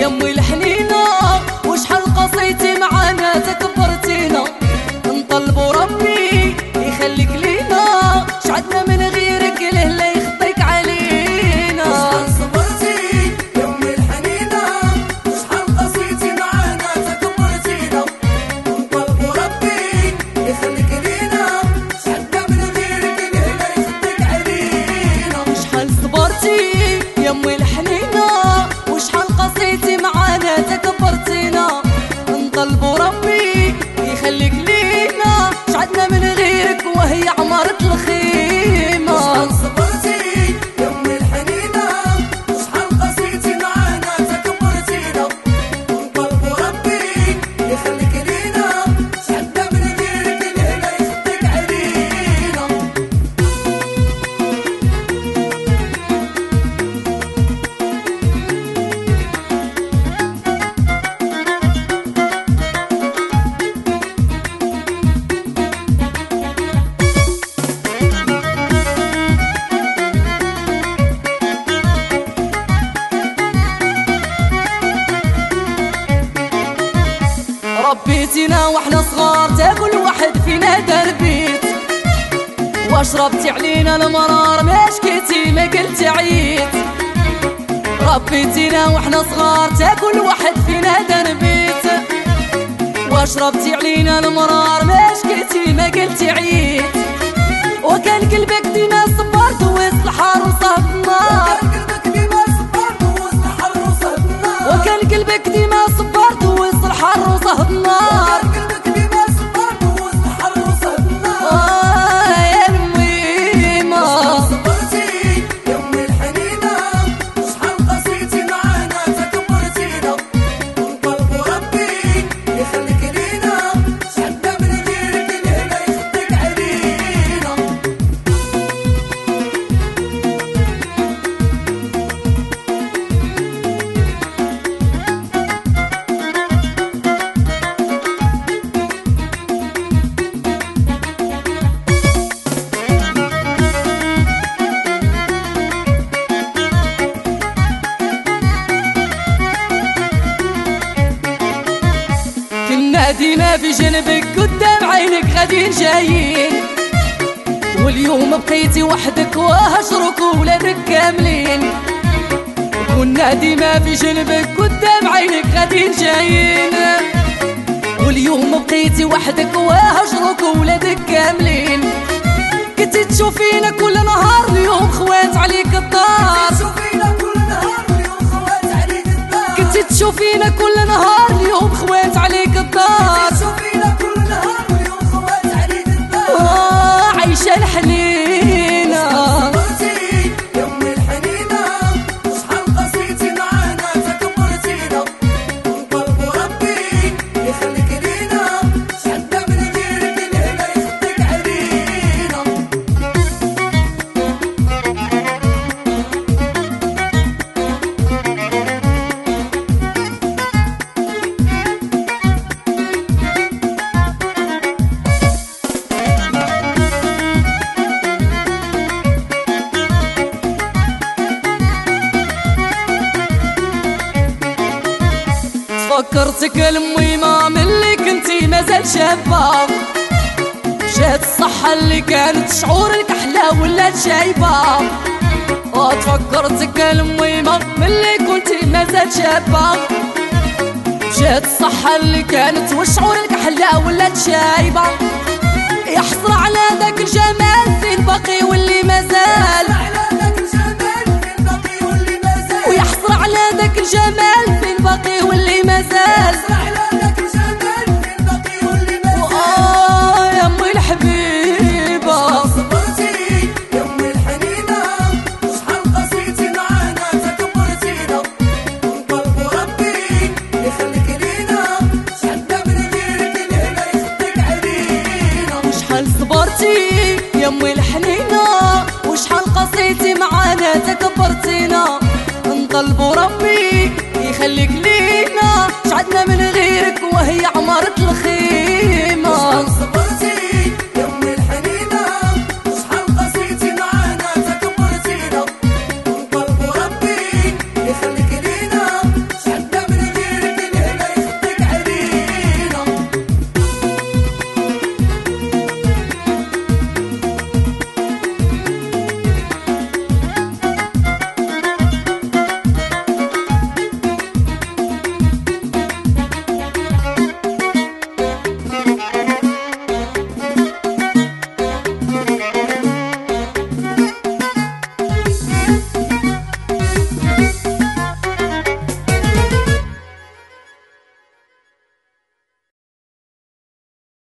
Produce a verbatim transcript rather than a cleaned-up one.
امي الحنينه وشحال قصيتي معانا تكبرتينا، نطلبوا ربي يخليك لينا، شعدنا من غيرك له لا يخطيك علينا. شحال صبرتي يا امي الحنينه وشحال قصيتي معانا تكبرتينا، نطلبوا ربي يخليك لينا، شعدنا من غيرك له لا يخطيك علينا. شحال صبرتي يا امي الحنينه وشحال قصيتي معانا تكبرتينا، نطلبوا ربي يخليك لينا، شعدنا من غيرك وهي عمرت الخيمه. شحال صبرتي يا امي الحنينه وشحال قصيتي معانا تكبرتينا، نطلبوا ربي يخليك لينا، شعدنا من غيرك له لا يخطيك علينا. ربيتينا واحنا صغار تا كل واحد فينا دار بيت، واشربتي علينا المرار ما شكيتي ما قلتي عييت. ربيتينا واحنا صغار تا كل واحد فينا دار بيت، واشربتي علينا المرار ما شكيتي ما قلتي عييت. وكان قلبك ديما صبرت وسط الحار وصاب النار، وكان قلبك ديما صبرت وسط الحر وصهد النار. آه يا الميمة صبرتي يا امي الحنينه وشحال قصيتي معانا تكبرتينا، نطلبوا ربي يخليك لينا، شعدنا من غيرك له لا يخطيك علينا. كنا ديما في جنبك قدام عينك غاديين جايين، واليوم بقيتي وحدك وهجرك ولادك كاملين. كنا ديما في جنبك قدام عينك غاديين جايين، واليوم بقيتي وحدك وهجرك ولادك كاملين. كنتي تشوفينا كل نهار اليوم خوات عليك الدار، تشوفينا كل نهار اليوم خوات عليك الدار، كنتي تشوفينا كل نهار اليوم خوات عليك الدار. تشوفينا كل نهار اليوم خوات عليك الدار. آه عايشة الحنينة. صبرتي يا امي الحنينه وشحال قصيتي معانا تكبرتينا، نطلبوا ربي يخليك لينا، شعدنا من غيرك له لا يخطيك علينا. فكرتك الميمة ملي كنتي مازال شابة، جات الصحة اللي كانت شعورك أحلى ولات شايبة. تفكرتك الميمة ملي كنتي مازال شابة، جات الصحة اللي كانت وشعورك أحلى ولات شايبة. يحصر على ذاك الجمال فين باقي واللي مازال، ويحصر على ذاك الجمال فين باقي واللي مازال. وآه يا أمي الحبيبة صبرتي يا امي الحنينه وشحال قصيتي معانا تكبرتينا، نطلبوا ربي يخليك لينا، شعدنا من غيرك له لا يخطيك علينا. وشحال صبرتي يا أمي الحنينة وشحال قصيتي معانا تكبرتينا، نطلبوا ربي يخليك لينا، شعدنا من غيرك وهي عمرت